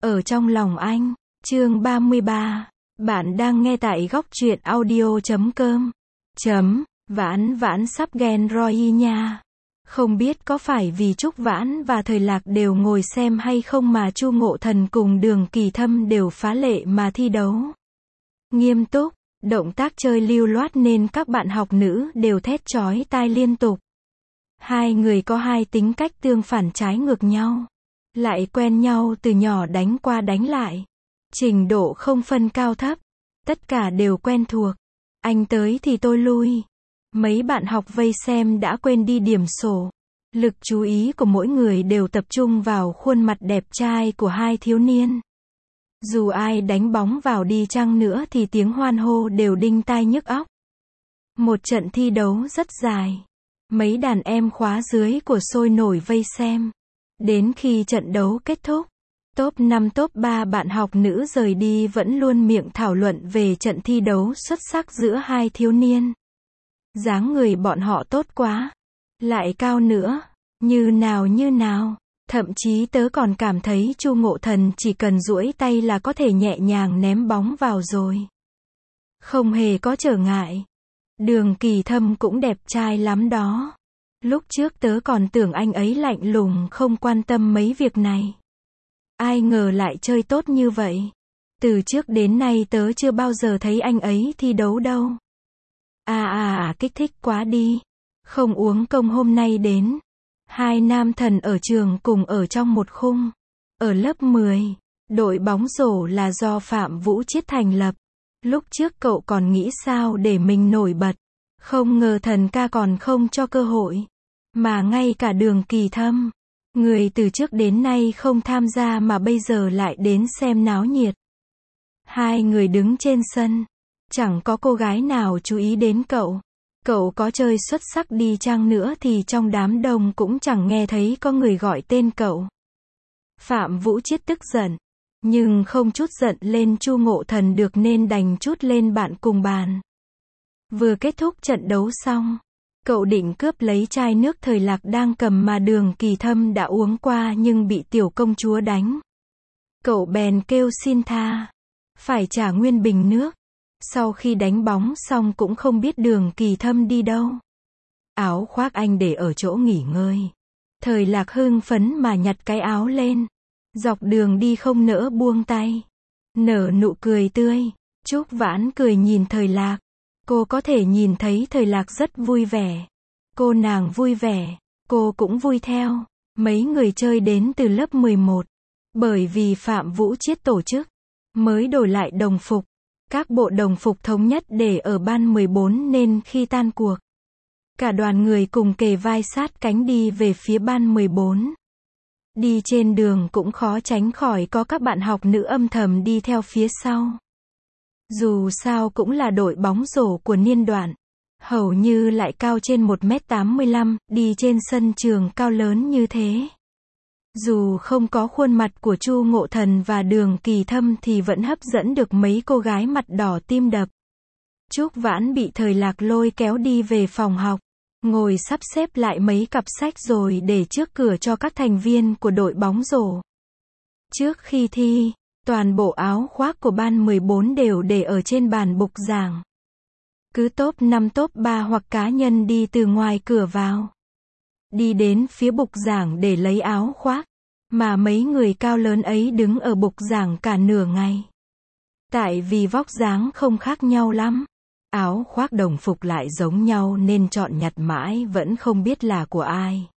Ở trong lòng anh, chương 33. Bạn đang nghe tại góc truyện audio.com. Vãn Vãn sắp ghen rồi nha. Không biết có phải vì Trúc Vãn và Thời Lạc đều ngồi xem hay không mà Chu Ngộ Thần cùng Đường Kỳ Thâm đều phá lệ mà thi đấu. Nghiêm túc, động tác chơi lưu loát nên các bạn học nữ đều thét chói tai liên tục. Hai người có hai tính cách tương phản trái ngược nhau. Lại quen nhau từ nhỏ đánh qua đánh lại. Trình độ không phân cao thấp. Tất cả đều quen thuộc. Anh tới thì tôi lui. Mấy bạn học vây xem đã quên đi điểm sổ. Lực chú ý của mỗi người đều tập trung vào khuôn mặt đẹp trai của hai thiếu niên. Dù ai đánh bóng vào đi chăng nữa thì tiếng hoan hô đều đinh tai nhức óc. Một trận thi đấu rất dài. Mấy đàn em khóa dưới của sôi nổi vây xem. Đến khi trận đấu kết thúc, top 5 top 3 bạn học nữ rời đi vẫn luôn miệng thảo luận về trận thi đấu xuất sắc giữa hai thiếu niên. Dáng người bọn họ tốt quá, lại cao nữa, như nào, thậm chí tớ còn cảm thấy Chu Ngộ Thần chỉ cần duỗi tay là có thể nhẹ nhàng ném bóng vào rồi. Không hề có trở ngại. Đường Kỳ Thâm cũng đẹp trai lắm đó. Lúc trước tớ còn tưởng anh ấy lạnh lùng không quan tâm mấy việc này. Ai ngờ lại chơi tốt như vậy. Từ trước đến nay tớ chưa bao giờ thấy anh ấy thi đấu đâu. Kích thích quá đi. Không uống công hôm nay đến. Hai nam thần ở trường cùng ở trong một khung. Ở lớp 10, đội bóng rổ là do Phạm Vũ Chiết thành lập. Lúc trước cậu còn nghĩ sao để mình nổi bật. Không ngờ Thần ca còn không cho cơ hội. Mà ngay cả Đường Kỳ Thâm, người từ trước đến nay không tham gia mà bây giờ lại đến xem náo nhiệt. Hai người đứng trên sân, chẳng có cô gái nào chú ý đến cậu. Cậu có chơi xuất sắc đi chăng nữa thì trong đám đông cũng chẳng nghe thấy có người gọi tên cậu. Phạm Vũ Chiết tức giận, nhưng không chút giận lên Chu Ngộ Thần được nên đành trút lên bạn cùng bàn. Vừa kết thúc trận đấu xong, cậu định cướp lấy chai nước Thời Lạc đang cầm mà Đường Kỳ Thâm đã uống qua nhưng bị tiểu công chúa đánh. Cậu bèn kêu xin tha, phải trả nguyên bình nước. Sau khi đánh bóng xong cũng không biết Đường Kỳ Thâm đi đâu. Áo khoác anh để ở chỗ nghỉ ngơi. Thời Lạc hưng phấn mà nhặt cái áo lên. Dọc đường đi không nỡ buông tay. Nở nụ cười tươi. Trúc Vãn cười nhìn Thời Lạc. Cô có thể nhìn thấy Thời Lạc rất vui vẻ. Cô nàng vui vẻ, cô cũng vui theo. Mấy người chơi đến từ lớp 11. Bởi vì Phạm Vũ Chiết tổ chức, mới đổi lại đồng phục. Các bộ đồng phục thống nhất để ở ban 14 nên khi tan cuộc, cả đoàn người cùng kề vai sát cánh đi về phía ban 14. Đi trên đường cũng khó tránh khỏi có các bạn học nữ âm thầm đi theo phía sau. Dù sao cũng là đội bóng rổ của niên đoạn. Hầu như lại cao trên 1m85, đi trên sân trường cao lớn như thế. Dù không có khuôn mặt của Chu Ngộ Thần và Đường Kỳ Thâm thì vẫn hấp dẫn được mấy cô gái mặt đỏ tim đập. Trúc Vãn bị Thời Lạc lôi kéo đi về phòng học, ngồi sắp xếp lại mấy cặp sách rồi để trước cửa cho các thành viên của đội bóng rổ. Trước khi thi, toàn bộ áo khoác của ban 14 đều để ở trên bàn bục giảng. Cứ top 5 top 3 hoặc cá nhân đi từ ngoài cửa vào. Đi đến phía bục giảng để lấy áo khoác. Mà mấy người cao lớn ấy đứng ở bục giảng cả nửa ngày. Tại vì vóc dáng không khác nhau lắm. Áo khoác đồng phục lại giống nhau nên chọn nhặt mãi vẫn không biết là của ai.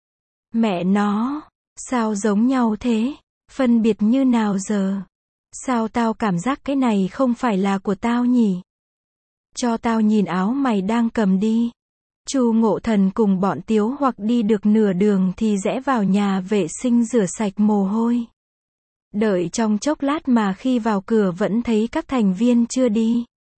Mẹ nó, sao giống nhau thế? Phân biệt như nào giờ? Sao tao cảm giác cái này không phải là của tao nhỉ? Cho tao nhìn áo mày đang cầm đi. Chu Ngộ Thần cùng bọn Tiếu Hoặc đi được nửa đường thì rẽ vào nhà vệ sinh rửa sạch mồ hôi. Đợi trong chốc lát mà khi vào cửa vẫn thấy các thành viên chưa đi.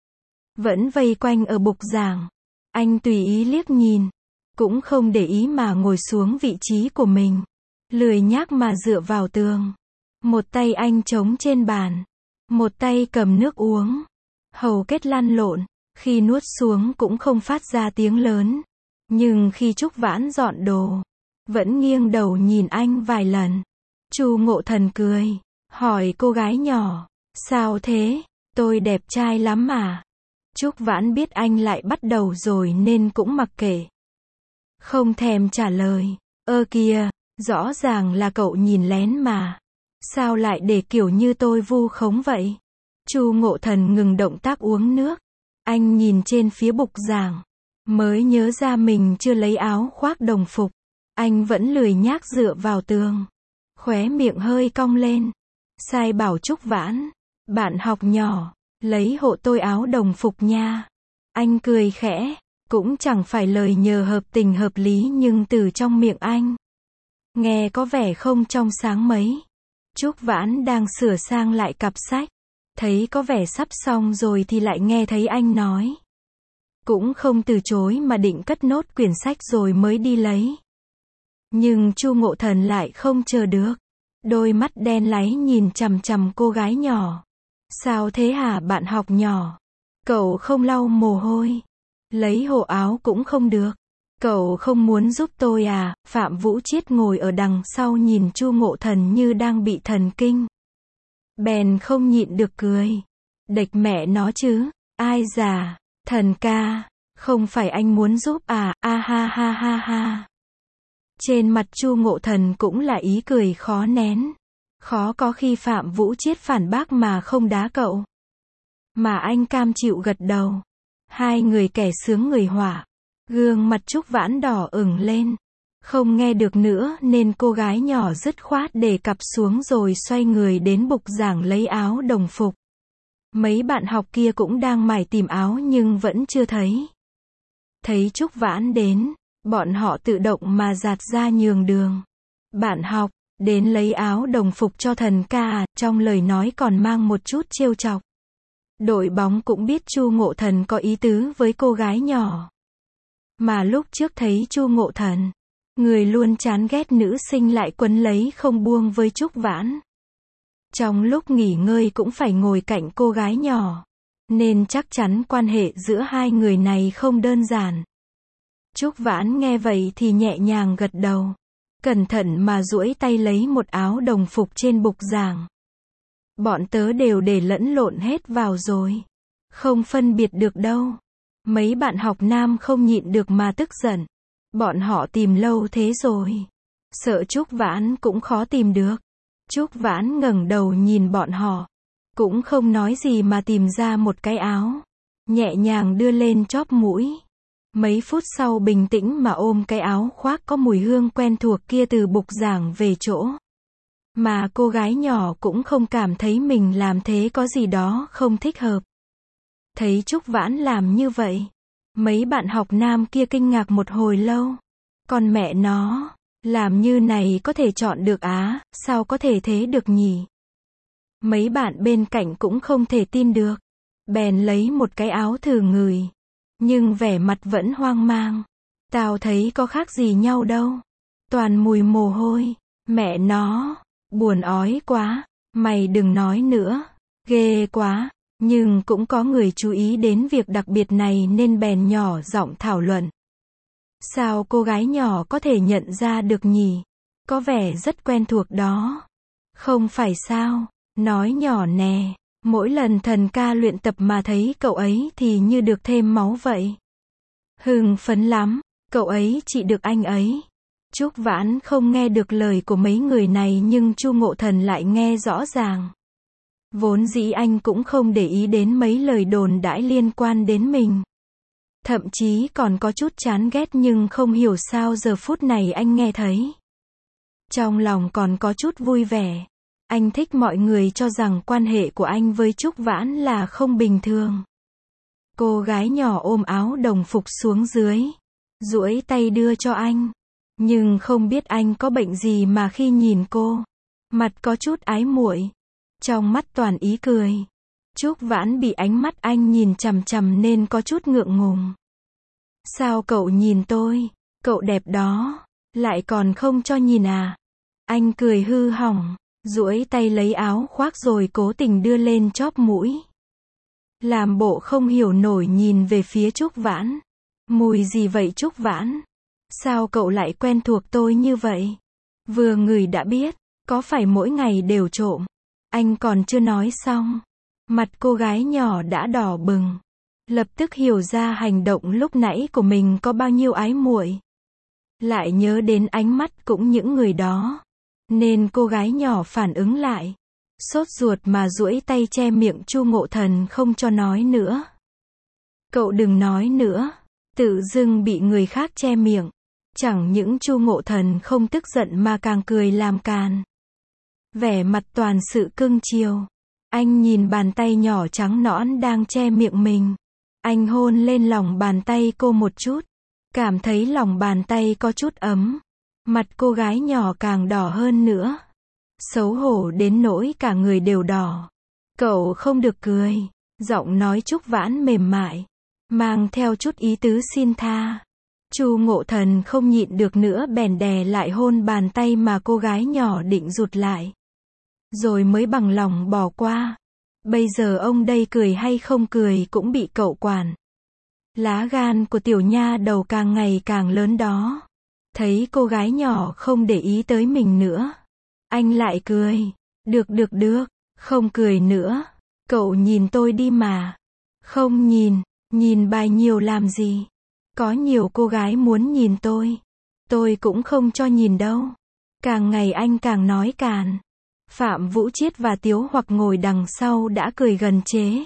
Vẫn vây quanh ở bục giảng. Anh tùy ý liếc nhìn. Cũng không để ý mà ngồi xuống vị trí của mình. Lười nhác mà dựa vào tường. Một tay anh chống trên bàn. Một tay cầm nước uống. Hầu kết lăn lộn. Khi nuốt xuống cũng không phát ra tiếng lớn. Nhưng khi Trúc Vãn dọn đồ, vẫn nghiêng đầu nhìn anh vài lần. Chu Ngộ Thần cười. hỏi cô gái nhỏ. Sao thế? Tôi đẹp trai lắm mà. Trúc Vãn biết anh lại bắt đầu rồi nên cũng mặc kệ. Không thèm trả lời. Ơ kìa, rõ ràng là cậu nhìn lén mà. Sao lại để kiểu như tôi vu khống vậy? Chu Ngộ Thần ngừng động tác uống nước. Anh nhìn trên phía bục giảng. Mới nhớ ra mình chưa lấy áo khoác đồng phục. Anh vẫn lười nhác dựa vào tường. Khóe miệng hơi cong lên. Sai bảo Trúc Vãn. Bạn học nhỏ, lấy hộ tôi áo đồng phục nha. Anh cười khẽ. Cũng chẳng phải lời nhờ hợp tình hợp lý nhưng từ trong miệng anh. Nghe có vẻ không trong sáng mấy. Trúc Vãn đang sửa sang lại cặp sách. Thấy có vẻ sắp xong rồi thì lại nghe thấy anh nói. Cũng không từ chối mà định cất nốt quyển sách rồi mới đi lấy. Nhưng Chu Ngộ Thần lại không chờ được. Đôi mắt đen láy nhìn chằm chằm cô gái nhỏ. Sao thế hả bạn học nhỏ? Cậu không lau mồ hôi. Lấy hộ áo cũng không được. Cậu không muốn giúp tôi à? Phạm Vũ Chiết ngồi ở đằng sau nhìn Chu Ngộ Thần như đang bị thần kinh. Bèn không nhịn được cười. Địch mẹ nó chứ. Ai già. Thần ca. Không phải anh muốn giúp à? A ha ha ha ha. Trên mặt Chu Ngộ Thần cũng là ý cười khó nén. Khó có khi Phạm Vũ Chiết phản bác mà không đá cậu. Mà anh cam chịu gật đầu. Hai người kẻ sướng người họa. Gương mặt Trúc Vãn đỏ ửng lên. Không nghe được nữa nên cô gái nhỏ dứt khoát để cặp xuống rồi xoay người đến bục giảng lấy áo đồng phục. Mấy bạn học kia cũng đang mải tìm áo nhưng vẫn chưa thấy. Thấy Trúc Vãn đến, bọn họ tự động mà dạt ra nhường đường. Bạn học, đến lấy áo đồng phục cho thần ca à? Trong lời nói còn mang một chút trêu chọc. Đội bóng cũng biết Chu Ngộ Thần có ý tứ với cô gái nhỏ. Mà lúc trước thấy Chu Ngộ Thần, người luôn chán ghét nữ sinh lại quấn lấy không buông với Trúc Vãn. Trong lúc nghỉ ngơi cũng phải ngồi cạnh cô gái nhỏ. Nên chắc chắn quan hệ giữa hai người này không đơn giản. Trúc Vãn nghe vậy thì nhẹ nhàng gật đầu. Cẩn thận mà duỗi tay lấy một áo đồng phục trên bục giảng. Bọn tớ đều để lẫn lộn hết vào rồi. Không phân biệt được đâu. Mấy bạn học nam không nhịn được mà tức giận. Bọn họ tìm lâu thế rồi. Sợ Trúc Vãn cũng khó tìm được. Trúc Vãn ngẩng đầu nhìn bọn họ. Cũng không nói gì mà tìm ra một cái áo. Nhẹ nhàng đưa lên chóp mũi. Mấy phút sau bình tĩnh mà ôm cái áo khoác có mùi hương quen thuộc kia từ bục giảng về chỗ. Mà cô gái nhỏ cũng không cảm thấy mình làm thế có gì đó không thích hợp. Thấy Trúc Vãn làm như vậy. Mấy bạn học nam kia kinh ngạc một hồi lâu. Con mẹ nó, làm như này có thể chọn được á, sao có thể thế được nhỉ? Mấy bạn bên cạnh cũng không thể tin được. Bèn lấy một cái áo thử ngửi. Nhưng vẻ mặt vẫn hoang mang. Tao thấy có khác gì nhau đâu. Toàn mùi mồ hôi. Mẹ nó, buồn ói quá. Mày đừng nói nữa. Ghê quá. Nhưng cũng có người chú ý đến việc đặc biệt này nên bèn nhỏ giọng thảo luận. Sao cô gái nhỏ có thể nhận ra được nhỉ? Có vẻ rất quen thuộc đó. Không phải sao? Nói nhỏ nè. Mỗi lần thần ca luyện tập mà thấy cậu ấy thì như được thêm máu vậy. Hưng phấn lắm. Cậu ấy chỉ được anh ấy. Trúc Vãn không nghe được lời của mấy người này nhưng Chu Ngộ Thần lại nghe rõ ràng. Vốn dĩ anh cũng không để ý đến mấy lời đồn đãi liên quan đến mình. Thậm chí còn có chút chán ghét nhưng không hiểu sao giờ phút này anh nghe thấy. Trong lòng còn có chút vui vẻ. Anh thích mọi người cho rằng quan hệ của anh với Trúc Vãn là không bình thường. Cô gái nhỏ ôm áo đồng phục xuống dưới. Duỗi tay đưa cho anh. Nhưng không biết anh có bệnh gì mà khi nhìn cô. Mặt có chút ái muội. Trong mắt toàn ý cười. Trúc Vãn bị ánh mắt anh nhìn chằm chằm nên có chút ngượng ngùng. Sao cậu nhìn tôi? Cậu đẹp đó. Lại còn không cho nhìn à? Anh cười hư hỏng. Duỗi tay lấy áo khoác rồi cố tình đưa lên chóp mũi. Làm bộ không hiểu nổi nhìn về phía Trúc Vãn. Mùi gì vậy Trúc Vãn? Sao cậu lại quen thuộc tôi như vậy? Vừa ngửi đã biết, có phải mỗi ngày đều trộm? Anh còn chưa nói xong. Mặt cô gái nhỏ đã đỏ bừng. Lập tức hiểu ra hành động lúc nãy của mình có bao nhiêu ái muội. Lại nhớ đến ánh mắt cũng những người đó. Nên cô gái nhỏ phản ứng lại. Sốt ruột mà duỗi tay che miệng Chu Ngộ Thần không cho nói nữa. Cậu đừng nói nữa. Tự dưng bị người khác che miệng. Chẳng những Chu Ngộ Thần không tức giận mà càng cười làm càn. Vẻ mặt toàn sự cưng chiều. Anh nhìn bàn tay nhỏ trắng nõn đang che miệng mình. Anh hôn lên lòng bàn tay cô một chút. Cảm thấy lòng bàn tay có chút ấm. Mặt cô gái nhỏ càng đỏ hơn nữa. Xấu hổ đến nỗi cả người đều đỏ. Cậu không được cười. Giọng nói Trúc Vãn mềm mại. Mang theo chút ý tứ xin tha. Chu Ngộ Thần không nhịn được nữa bèn đè lại hôn bàn tay mà cô gái nhỏ định rụt lại. Rồi mới bằng lòng bỏ qua. Bây giờ ông đây cười hay không cười cũng bị cậu quản. Lá gan của tiểu nha đầu càng ngày càng lớn đó. Thấy cô gái nhỏ không để ý tới mình nữa. Anh lại cười. Được, không cười nữa. Cậu nhìn tôi đi mà. Không nhìn, nhìn bài nhiều làm gì. Có nhiều cô gái muốn nhìn tôi. Tôi cũng không cho nhìn đâu. Càng ngày anh càng nói càn. Phạm Vũ Chiết và Tiếu Hoặc ngồi đằng sau đã cười gần chế.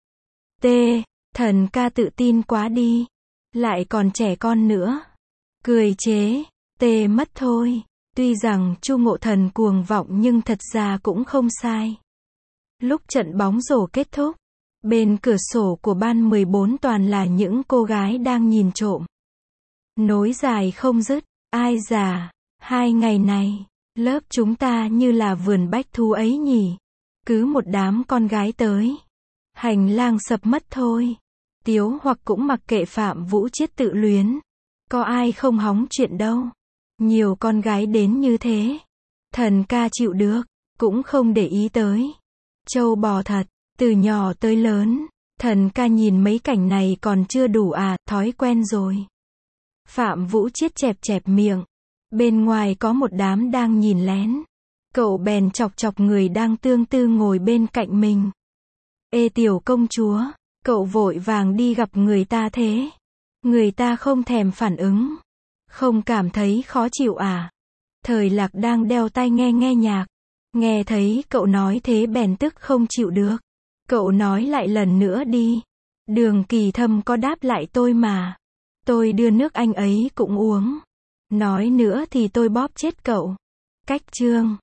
Thần ca tự tin quá đi. Lại còn trẻ con nữa. Cười chế. Mất thôi. Tuy rằng Chu Ngộ Thần cuồng vọng nhưng thật ra cũng không sai. Lúc trận bóng rổ kết thúc, bên cửa sổ của ban 14 toàn là những cô gái đang nhìn trộm. Nối dài không dứt. Ai già, 2 ngày này, lớp chúng ta như là vườn bách thú ấy nhỉ. Cứ một đám con gái tới. Hành lang sập mất thôi. Tiếu Hoặc cũng mặc kệ Phạm Vũ Chiết tự luyến. Có ai không hóng chuyện đâu. Nhiều con gái đến như thế. Thần ca chịu được, cũng không để ý tới. Trâu bò thật, từ nhỏ tới lớn. Thần ca nhìn mấy cảnh này còn chưa đủ à, thói quen rồi. Phạm Vũ Chiết chẹp miệng. Bên ngoài có một đám đang nhìn lén. Cậu bèn chọc chọc người đang tương tư ngồi bên cạnh mình. Ê tiểu công chúa, cậu vội vàng đi gặp người ta thế. Người ta không thèm phản ứng. Không cảm thấy khó chịu à? Thời Lạc đang đeo tai nghe nhạc. Nghe thấy cậu nói thế bèn tức không chịu được. Cậu nói lại lần nữa đi. Đường Kỳ Thâm có đáp lại tôi mà. Tôi đưa nước anh ấy cũng uống. Nói nữa thì tôi bóp chết cậu. Cách chương